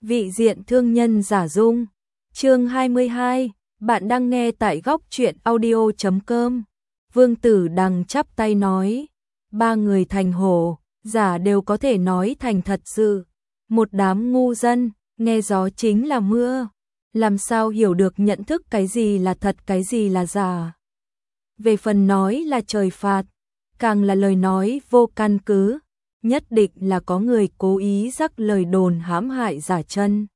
Vị diện thương nhân giả dung. Chương 22, bạn đang nghe tại góc truyện audio.com. Vương Tử Đằng chắp tay nói, ba người thành hổ, giả đều có thể nói thành thật sự. Một đám ngu dân, nghe gió chính là mưa, làm sao hiểu được nhận thức cái gì là thật cái gì là giả. Về phần nói là trời phạt, càng là lời nói vô căn cứ, nhất định là có người cố ý rắc lời đồn hãm hại Giả Chân.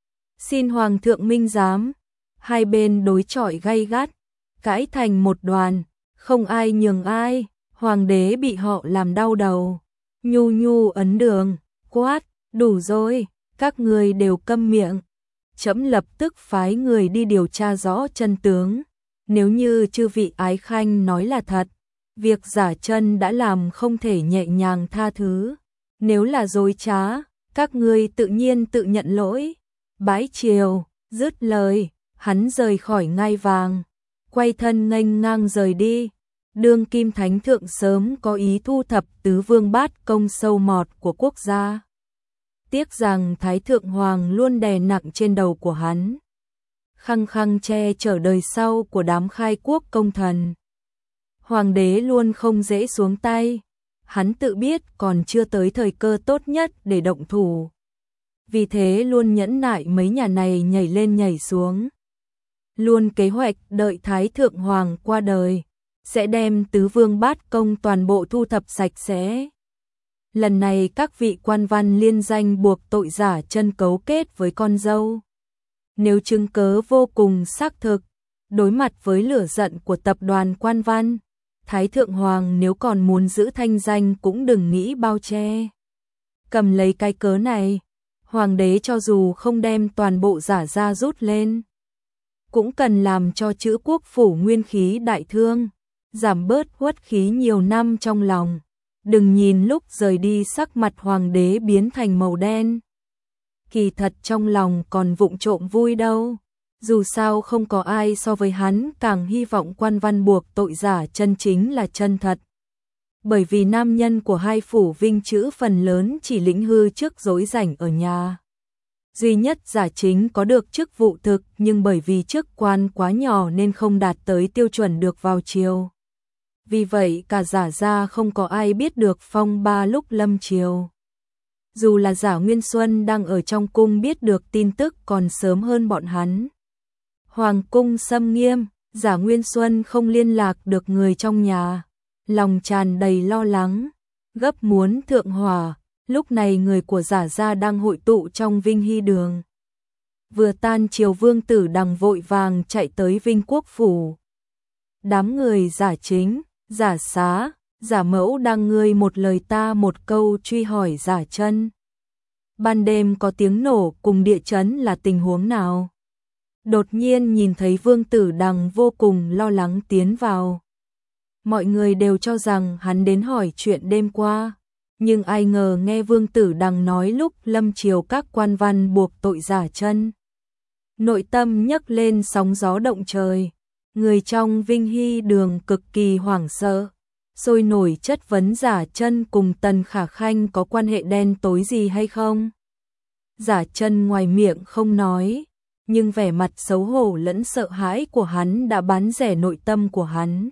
Xin Hoàng thượng minh giám. Hai bên đối chọi gay gắt, cãi thành một đoàn, không ai nhường ai, hoàng đế bị họ làm đau đầu. Nhu nhu ấn đường, quát, đủ rồi, các người đều câm miệng. Trẫm lập tức phái người đi điều tra rõ chân tướng. Nếu như chư vị ái khanh nói là thật, việc Giả Chân đã làm không thể nhẹ nhàng tha thứ. Nếu là dối trá, các ngươi tự nhiên tự nhận lỗi. Bãi triều, dứt lời, hắn rời khỏi ngai vàng, quay thân nghênh ngang rời đi. Đương kim thánh thượng sớm có ý thu thập tứ vương bát công sâu mọt của quốc gia. Tiếc rằng thái thượng hoàng luôn đè nặng trên đầu của hắn, khăng khăng che chở đời sau của đám khai quốc công thần. Hoàng đế luôn không dễ xuống tay, hắn tự biết còn chưa tới thời cơ tốt nhất để động thủ. Vì thế luôn nhẫn nại mấy nhà này nhảy lên nhảy xuống. Luôn kế hoạch đợi Thái Thượng Hoàng qua đời, sẽ đem tứ vương bát công toàn bộ thu thập sạch sẽ. Lần này các vị quan văn liên danh buộc tội Giả Chân cấu kết với con dâu. Nếu chứng cớ vô cùng xác thực, đối mặt với lửa giận của tập đoàn quan văn, Thái Thượng Hoàng nếu còn muốn giữ thanh danh cũng đừng nghĩ bao che. Cầm lấy cái cớ này, Hoàng đế cho dù không đem toàn bộ Giả ra rút lên, cũng cần làm cho chữ quốc phủ nguyên khí đại thương, giảm bớt uất khí nhiều năm trong lòng. Đừng nhìn lúc rời đi sắc mặt Hoàng đế biến thành màu đen, kỳ thật trong lòng còn vụng trộm vui đâu. Dù sao không có ai so với hắn càng hy vọng quan văn buộc tội Giả Chân chính là chân thật. Bởi vì nam nhân của hai phủ Vinh Chữ phần lớn chỉ lĩnh hư chức dối rảnh ở nhà. Duy nhất Giả Chính có được chức vụ thực, nhưng bởi vì chức quan quá nhỏ nên không đạt tới tiêu chuẩn được vào triều. Vì vậy cả Giả gia không có ai biết được phong ba lúc lâm triều. Dù là Giả Nguyên Xuân đang ở trong cung biết được tin tức còn sớm hơn bọn hắn. Hoàng cung xâm nghiêm, Giả Nguyên Xuân không liên lạc được người trong nhà, lòng tràn đầy lo lắng, gấp muốn thượng hỏa. Lúc này người của Giả gia đang hội tụ trong Vinh Hy đường. Vừa tan chiều Vương Tử Đằng vội vàng chạy tới Vinh Quốc phủ. Đám người Giả Chính, Giả Xá, Giả Mẫu đang ngươi một lời ta một câu truy hỏi Giả Chân. Ban đêm có tiếng nổ cùng địa chấn là tình huống nào? Đột nhiên nhìn thấy Vương Tử Đằng vô cùng lo lắng tiến vào. Mọi người đều cho rằng hắn đến hỏi chuyện đêm qua, nhưng ai ngờ nghe Vương Tử Đằng nói lúc lâm triều các quan văn buộc tội Giả Chân. Nội tâm nhấc lên sóng gió động trời, người trong Vinh Hy đường cực kỳ hoảng sợ, sôi nổi chất vấn Giả Chân cùng Tần Khả Khanh có quan hệ đen tối gì hay không. Giả Chân ngoài miệng không nói, nhưng vẻ mặt xấu hổ lẫn sợ hãi của hắn đã bán rẻ nội tâm của hắn.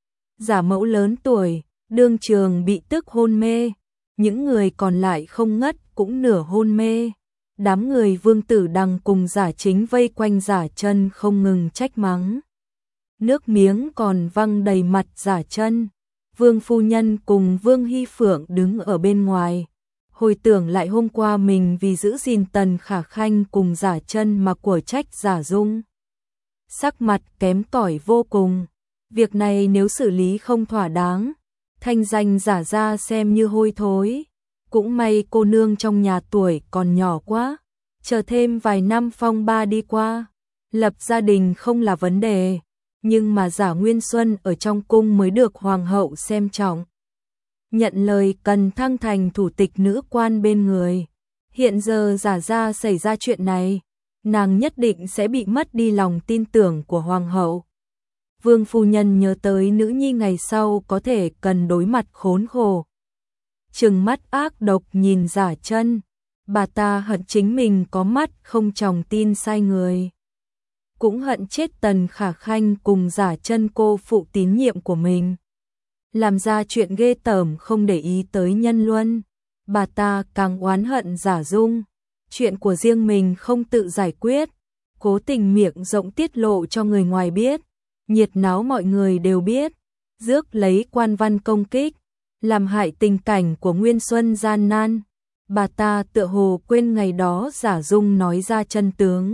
Giả Mẫu lớn tuổi, đương trường bị tức hôn mê, những người còn lại không ngất cũng nửa hôn mê. Đám người Vương Tử Đằng cùng Giả Chính vây quanh Giả Chân không ngừng trách mắng. Nước miếng còn văng đầy mặt Giả Chân. Vương phu nhân cùng Vương Hy Phượng đứng ở bên ngoài, hồi tưởng lại hôm qua mình vì giữ gìn Tần Khả Khanh cùng Giả Chân mà của trách Giả Dung. Sắc mặt kém cỏi vô cùng, việc này nếu xử lý không thỏa đáng, thanh danh Giả gia xem như hôi thối. Cũng may cô nương trong nhà tuổi còn nhỏ quá, chờ thêm vài năm phong ba đi qua, lập gia đình không là vấn đề, nhưng mà Giả Nguyên Xuân ở trong cung mới được hoàng hậu xem trọng. Nhận lời cần thăng thành thủ tịch nữ quan bên người. Hiện giờ Giả gia xảy ra chuyện này, nàng nhất định sẽ bị mất đi lòng tin tưởng của hoàng hậu. Vương phu nhân nhớ tới nữ nhi ngày sau có thể cần đối mặt khốn khổ, trừng mắt ác độc nhìn Giả Chân. Bà ta hận chính mình có mắt không tròng tin sai người. Cũng hận chết Tần Khả Khanh cùng Giả Chân cô phụ tín nhiệm của mình. Làm ra chuyện ghê tởm không để ý tới nhân luân. Bà ta càng oán hận Giả Dung. Chuyện của riêng mình không tự giải quyết. Cố tình miệng rộng tiết lộ cho người ngoài biết. Nhiệt náo mọi người đều biết. Rước lấy quan văn công kích. Làm hại tình cảnh của Nguyên Xuân gian nan. Bà ta tựa hồ quên ngày đó Giả Dung nói ra chân tướng.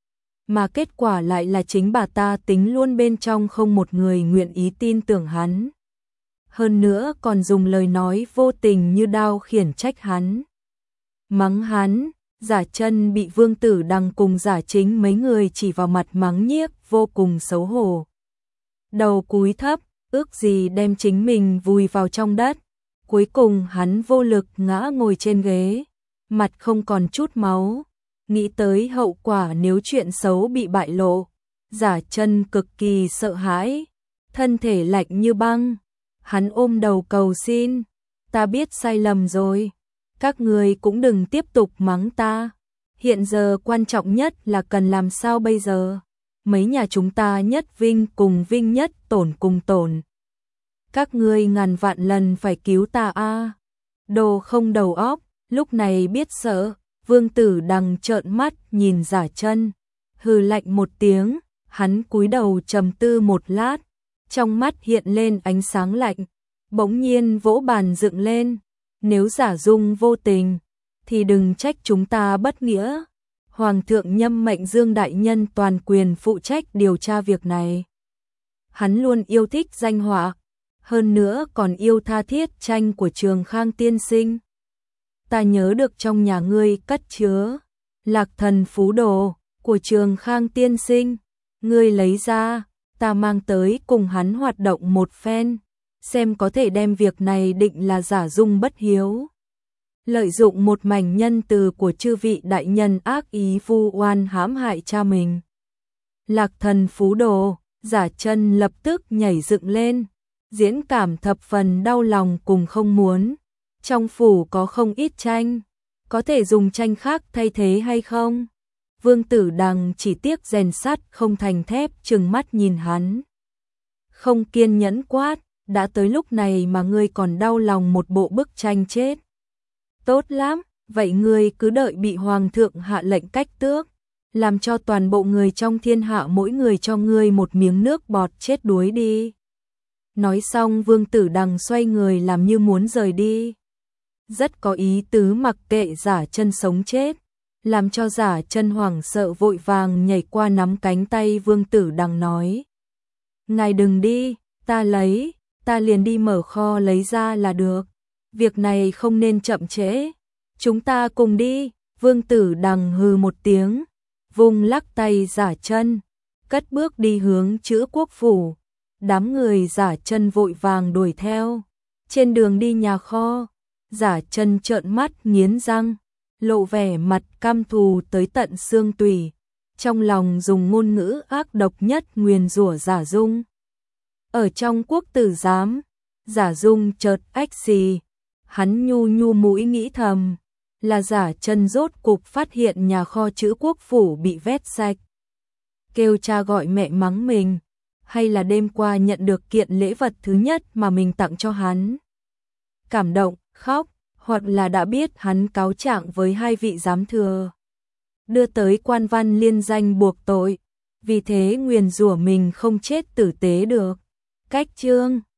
Mà kết quả lại là chính bà ta tính luôn bên trong không một người nguyện ý tin tưởng hắn. Hơn nữa còn dùng lời nói vô tình như đao khiển trách hắn. Mắng hắn, Giả Chân bị Vương Tử Đằng cùng Giả Chính mấy người chỉ vào mặt mắng nhiếc vô cùng xấu hổ. Đầu cúi thấp, ước gì đem chính mình vùi vào trong đất. Cuối cùng hắn vô lực ngã ngồi trên ghế, mặt không còn chút máu. Nghĩ tới hậu quả nếu chuyện xấu bị bại lộ, Giả Chân cực kỳ sợ hãi, thân thể lạnh như băng. Hắn ôm đầu cầu xin, ta biết sai lầm rồi, các người cũng đừng tiếp tục mắng ta. Hiện giờ quan trọng nhất là cần làm sao bây giờ. Mấy nhà chúng ta nhất vinh cùng vinh, nhất tổn cùng tổn. Các ngươi ngàn vạn lần phải cứu ta a. Đồ không đầu óc, lúc này biết sợ. Vương Tử Đằng trợn mắt nhìn Giả Chân, hừ lạnh một tiếng, hắn cúi đầu trầm tư một lát, trong mắt hiện lên ánh sáng lạnh, bỗng nhiên vỗ bàn dựng lên, nếu Giả Dung vô tình thì đừng trách chúng ta bất nghĩa. Hoàng thượng nhâm mệnh Dương đại nhân toàn quyền phụ trách điều tra việc này. Hắn luôn yêu thích danh họa, hơn nữa còn yêu tha thiết tranh của Trường Khang tiên sinh. Ta nhớ được trong nhà ngươi cất chứa Lạc Thần Phú Đồ của Trường Khang tiên sinh, ngươi lấy ra, ta mang tới cùng hắn hoạt động một phen, xem có thể đem việc này định là Giả Dung bất hiếu, lợi dụng một mảnh nhân từ của chư vị đại nhân ác ý vu oan hãm hại cha mình. Lạc Thần Phú Đồ, Giả Chân lập tức nhảy dựng lên, diễn cảm thập phần đau lòng cùng không muốn. Trong phủ có không ít tranh, có thể dùng tranh khác thay thế hay không? Vương Tử Đằng chỉ tiếc rèn sắt không thành thép, trừng mắt nhìn hắn. Không kiên nhẫn quát, đã tới lúc này mà ngươi còn đau lòng một bộ bức tranh chết. Tốt lắm, vậy ngươi cứ đợi bị hoàng thượng hạ lệnh cách tước, làm cho toàn bộ người trong thiên hạ mỗi người cho ngươi một miếng nước bọt chết đuối đi. Nói xong Vương Tử Đằng xoay người làm như muốn rời đi. Rất có ý tứ mặc kệ Giả Chân sống chết, làm cho Giả Chân hoảng sợ vội vàng nhảy qua nắm cánh tay Vương Tử Đằng nói. Ngài đừng đi, ta liền đi mở kho lấy ra là được. Việc này không nên chậm trễ, chúng ta cùng đi. Vương Tử Đằng hừ một tiếng, vung lắc tay Giả Chân, cất bước đi hướng Chữ Quốc phủ. Đám người Giả Chân vội vàng đuổi theo. Trên đường đi nhà kho, Giả Chân trợn mắt nghiến răng, lộ vẻ mặt căm thù tới tận xương tủy, trong lòng dùng ngôn ngữ ác độc nhất nguyền rủa Giả Dung. Ở trong quốc tử giám, Giả Dung chợt ách xì, hắn nhu nhu mũi nghĩ thầm, là Giả Chân rốt cục phát hiện nhà kho Chữ Quốc phủ bị vét sạch. Kêu cha gọi mẹ mắng mình, hay là đêm qua nhận được kiện lễ vật thứ nhất mà mình tặng cho hắn. Cảm động, khóc, hoặc là đã biết hắn cáo trạng với hai vị giám thừa, đưa tới quan văn liên danh buộc tội, vì thế nguyền rủa mình không chết tử tế được. Cách chương